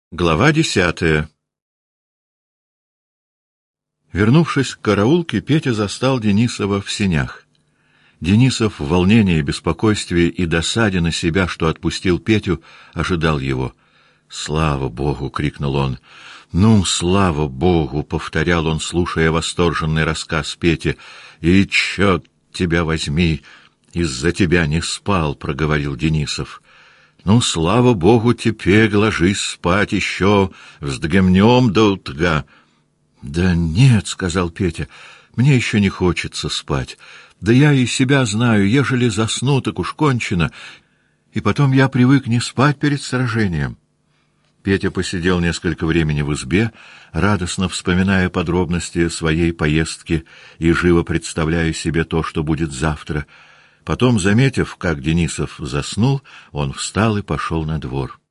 Глава 10. Вернувшись к караулке, Петя застал Денисова в сенях. Денисов в волнении, беспокойстве и досаде на себя, что отпустил Петю, ожидал его. «Слава Богу!» — крикнул он. «Ну, слава Богу!» — повторял он, слушая восторженный рассказ Пети. «И черт тебя возьми! Из-за тебя не спал!» — проговорил Денисов. «Ну, слава Богу, теперь ложись спать еще, вздремнем до утра». «Да нет», — сказал Петя, — «мне еще не хочется спать. Да я и себя знаю, ежели засну, так уж кончено. И потом я привык не спать перед сражением». Петя посидел несколько времени в избе, радостно вспоминая подробности своей поездки и живо представляя себе то, что будет завтра. Потом, заметив, как Денисов заснул, он встал и пошел на двор.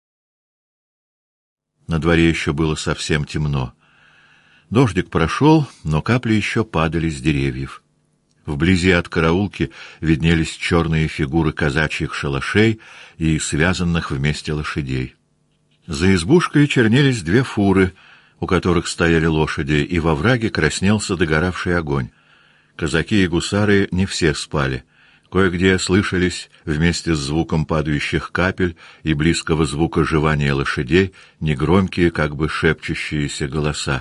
На дворе еще было совсем темно. Дождик прошел, но капли еще падали с деревьев. Вблизи от караулки виднелись черные фигуры казачьих шалашей и связанных вместе лошадей. За избушкой чернелись две фуры, у которых стояли лошади, и во враге краснелся догоравший огонь. Казаки и гусары не все спали. Кое-где слышались вместе с звуком падающих капель и близкого звука жевания лошадей негромкие, как бы шепчущиеся голоса.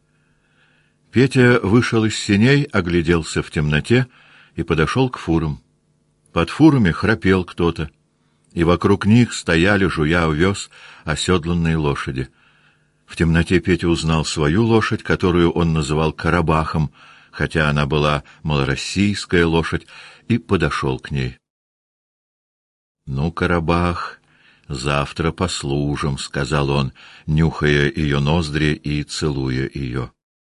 Петя вышел из сеней, огляделся в темноте и подошел к фурам. Под фурами храпел кто-то, и вокруг них стояли, жуя овес, оседланные лошади. В темноте Петя узнал свою лошадь, которую он называл Карабахом, хотя она была малороссийская лошадь, и подошел к ней. «Ну, Карабах, завтра послужим», — сказал он, нюхая ее ноздри и целуя ее.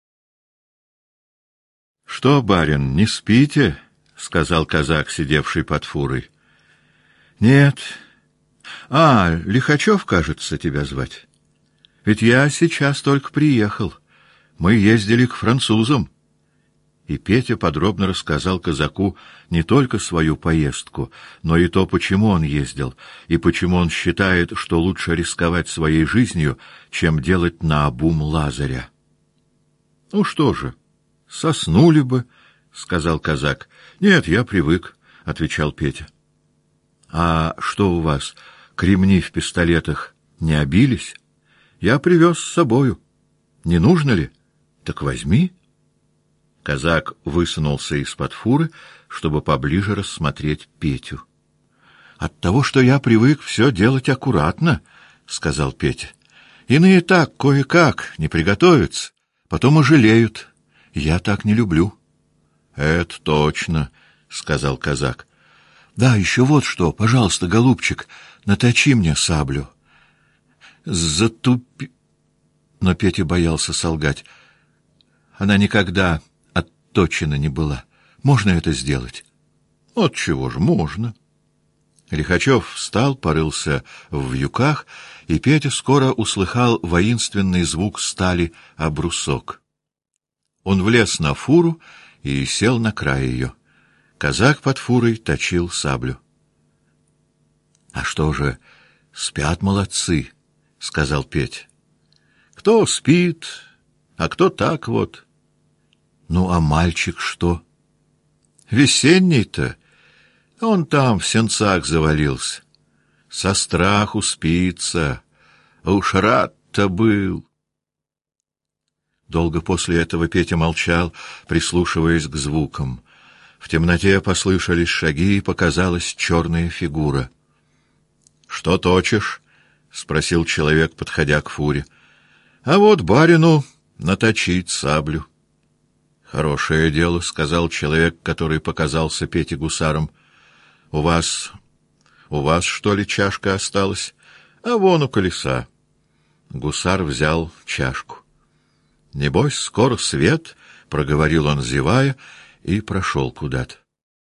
«Что, барин, не спите?» — сказал казак, сидевший под фурой. «Нет. Лихачев, кажется, тебя звать. Ведь я сейчас только приехал. Мы ездили к французам». И Петя подробно рассказал казаку не только свою поездку, но и то, почему он ездил, и почему он считает, что лучше рисковать своей жизнью, чем делать наобум Лазаря. «Ну что же, соснули бы», — сказал казак. «Нет, я привык», — отвечал Петя. «А что у вас, кремни в пистолетах не обились? Я привез с собою. Не нужно ли? Так возьми». Казак высунулся из-под фуры, чтобы поближе рассмотреть Петю. «От того, что я привык все делать аккуратно», — сказал Петя. «Иные так, кое-как, не приготовятся, потом и жалеют. Я так не люблю». «Это точно», — сказал казак. «Да, еще вот что, пожалуйста, голубчик, наточи мне саблю». Но Петя боялся солгать. Она никогда отточена не была. Можно это сделать? Отчего ж можно. Лихачев встал, порылся в вьюках, и Петя скоро услыхал воинственный звук стали о брусок. Он влез на фуру и сел на край ее. Казак под фурой точил саблю. — А что же, спят молодцы, — сказал Петя. — Кто спит, а кто так вот. Ну, а мальчик что? Весенний-то. Он там в сенцах завалился. Со страху спится. А уж рад-то был. Долго после этого Петя молчал, прислушиваясь к звукам. В темноте послышались шаги, и показалась черная фигура. — Что точишь? — спросил человек, подходя к фуре. — А вот барину наточить саблю. — Хорошее дело, — сказал человек, который показался Пете гусаром. — У вас, что ли, чашка осталась? А вон у колеса. Гусар взял чашку. — Небось, скоро свет, — проговорил он, зевая, и прошел куда-то.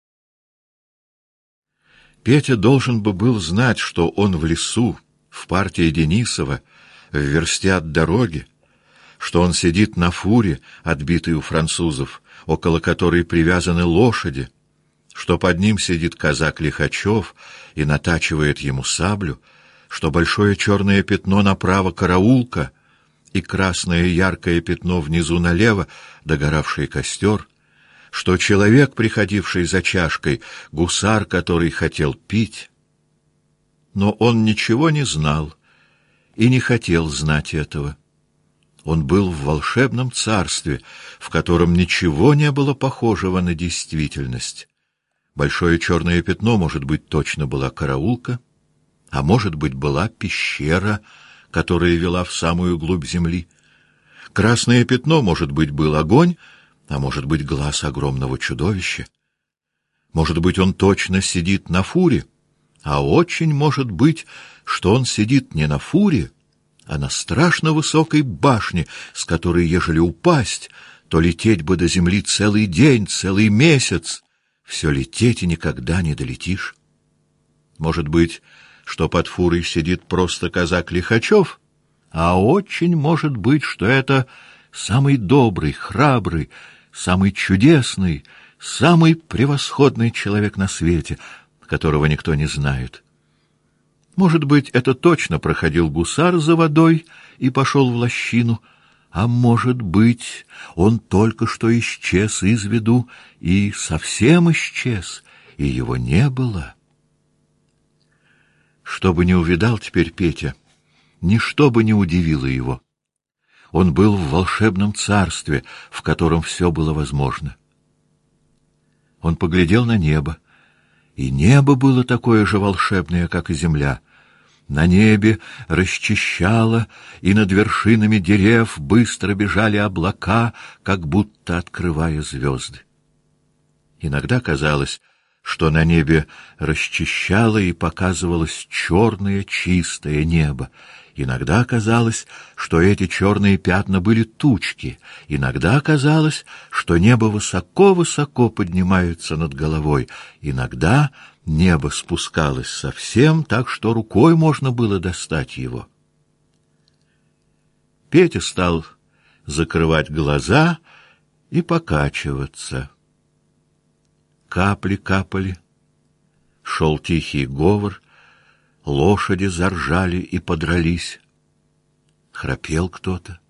Петя должен бы был знать, что он в лесу, в партии Денисова, в версте от дороги, что он сидит на фуре, отбитой у французов, около которой привязаны лошади, что под ним сидит казак Лихачев и натачивает ему саблю, что большое черное пятно направо — караулка, и красное яркое пятно внизу налево — догоравший костер, что человек, приходивший за чашкой, — гусар, который хотел пить. Но он ничего не знал и не хотел знать этого. Он был в волшебном царстве, в котором ничего не было похожего на действительность. Большое черное пятно, может быть, точно была караулка, а может быть, была пещера, которая вела в самую глубь земли. Красное пятно, может быть, был огонь, а может быть, глаз огромного чудовища. Может быть, он точно сидит на фуре, а очень может быть, что он сидит не на фуре, а на страшно высокой башне, с которой, ежели упасть, то лететь бы до земли целый день, целый месяц. Все лететь и никогда не долетишь. Может быть, что под фурой сидит просто казак Лихачев, а очень может быть, что это самый добрый, храбрый, самый чудесный, самый превосходный человек на свете, которого никто не знает. Может быть, это точно проходил гусар за водой и пошел в лощину, а может быть, он только что исчез из виду и совсем исчез, и его не было. Что бы ни увидал теперь Петя, ничто бы не удивило его. Он был в волшебном царстве, в котором все было возможно. Он поглядел на небо, и небо было такое же волшебное, как и земля. На небе расчищало, и над вершинами дерев быстро бежали облака, как будто открывая звезды. Иногда казалось, что на небе расчищало и показывалось черное чистое небо. Иногда казалось, что эти черные пятна были тучки. Иногда казалось, что небо высоко-высоко поднимается над головой. Иногда небо спускалось совсем так, что рукой можно было достать его. Петя стал закрывать глаза и покачиваться. Капли капали, шел тихий говор, лошади заржали и подрались. Храпел кто-то.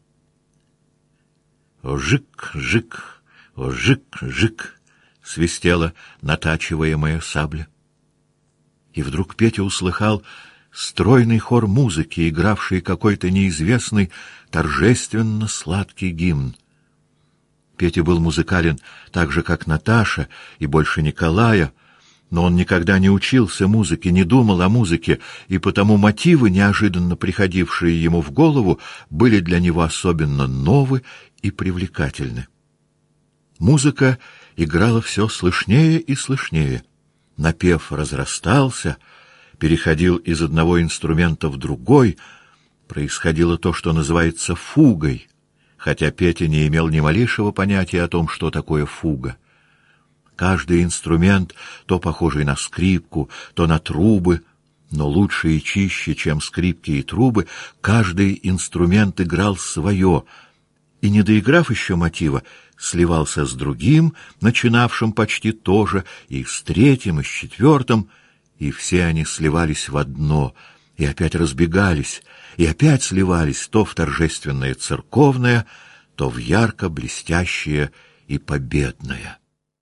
Жик-жик, жик-жик, свистела натачиваемая сабля. И вдруг Петя услыхал стройный хор музыки, игравший какой-то неизвестный, торжественно сладкий гимн. Петя был музыкален так же, как Наташа, и больше Николая, но он никогда не учился музыке, не думал о музыке, и потому мотивы, неожиданно приходившие ему в голову, были для него особенно новы и привлекательны. Музыка играла все слышнее и слышнее. Напев разрастался, переходил из одного инструмента в другой, происходило то, что называется фугой, хотя Петя не имел ни малейшего понятия о том, что такое фуга. Каждый инструмент, то похожий на скрипку, то на трубы, но лучше и чище, чем скрипки и трубы, каждый инструмент играл свое, и, не доиграв еще мотива, сливался с другим, начинавшим почти то же, и с третьим, и с четвертым, и все они сливались в одно, и опять разбегались, и опять сливались то в торжественное церковное, то в ярко блестящее и победное.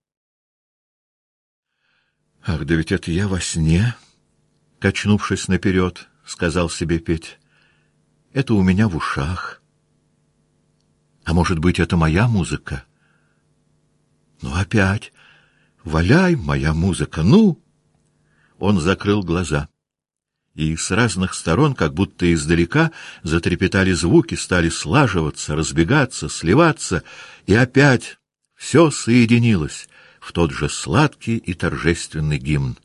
«Ах, да ведь это я во сне!» — качнувшись наперед, сказал себе Петь. «Это у меня в ушах. А может быть, это моя музыка? Ну, опять! Валяй, моя музыка, ну!» Он закрыл глаза, и с разных сторон, как будто издалека, затрепетали звуки, стали слаживаться, разбегаться, сливаться, и опять все соединилось в тот же сладкий и торжественный гимн.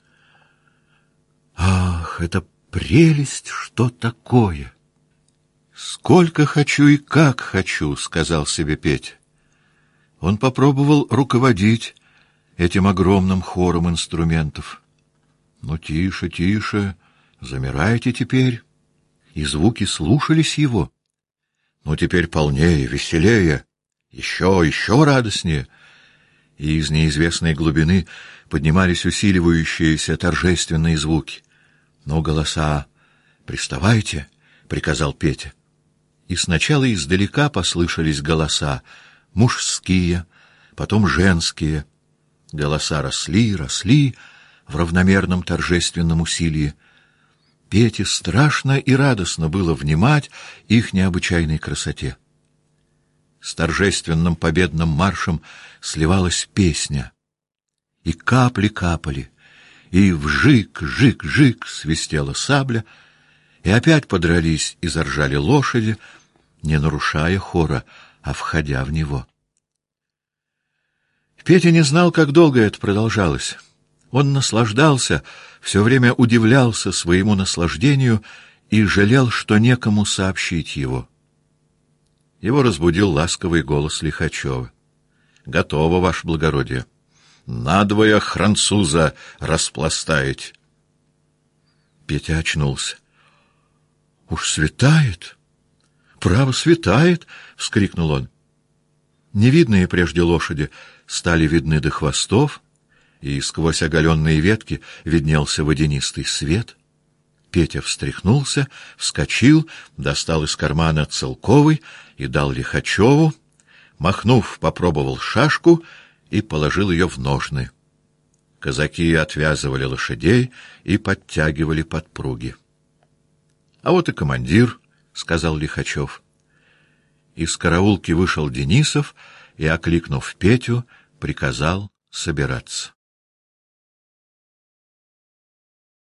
«Ах, это прелесть, что такое!» «Сколько хочу и как хочу», — сказал себе Петя. Он попробовал руководить этим огромным хором инструментов. «Ну, тише, тише, замирайте теперь». И звуки слушались его. «Ну, теперь полнее, веселее, еще радостнее». И из неизвестной глубины поднимались усиливающиеся торжественные звуки. Но голоса «Приставайте!» — приказал Петя. И сначала издалека послышались голоса, мужские, потом женские. Голоса росли, росли в равномерном торжественном усилии. Пете страшно и радостно было внимать их необычайной красоте. С торжественным победным маршем сливалась песня, и капли капали, и вжик-жик-жик свистела сабля, и опять подрались и заржали лошади, не нарушая хора, а входя в него. Петя не знал, как долго это продолжалось. Он наслаждался, все время удивлялся своему наслаждению и жалел, что некому сообщить его. Его разбудил ласковый голос Лихачева. — Готово, ваше благородие. Надвое француза распластаете. Петя очнулся. — Уж светает! Право, светает! — вскрикнул он. Невидные прежде лошади стали видны до хвостов, и сквозь оголенные ветки виднелся водянистый свет. Петя встряхнулся, вскочил, достал из кармана целковый и дал Лихачеву, махнув, попробовал шашку и положил ее в ножны. Казаки отвязывали лошадей и подтягивали подпруги. — А вот и командир, — сказал Лихачев. Из караулки вышел Денисов и, окликнув Петю, приказал собираться.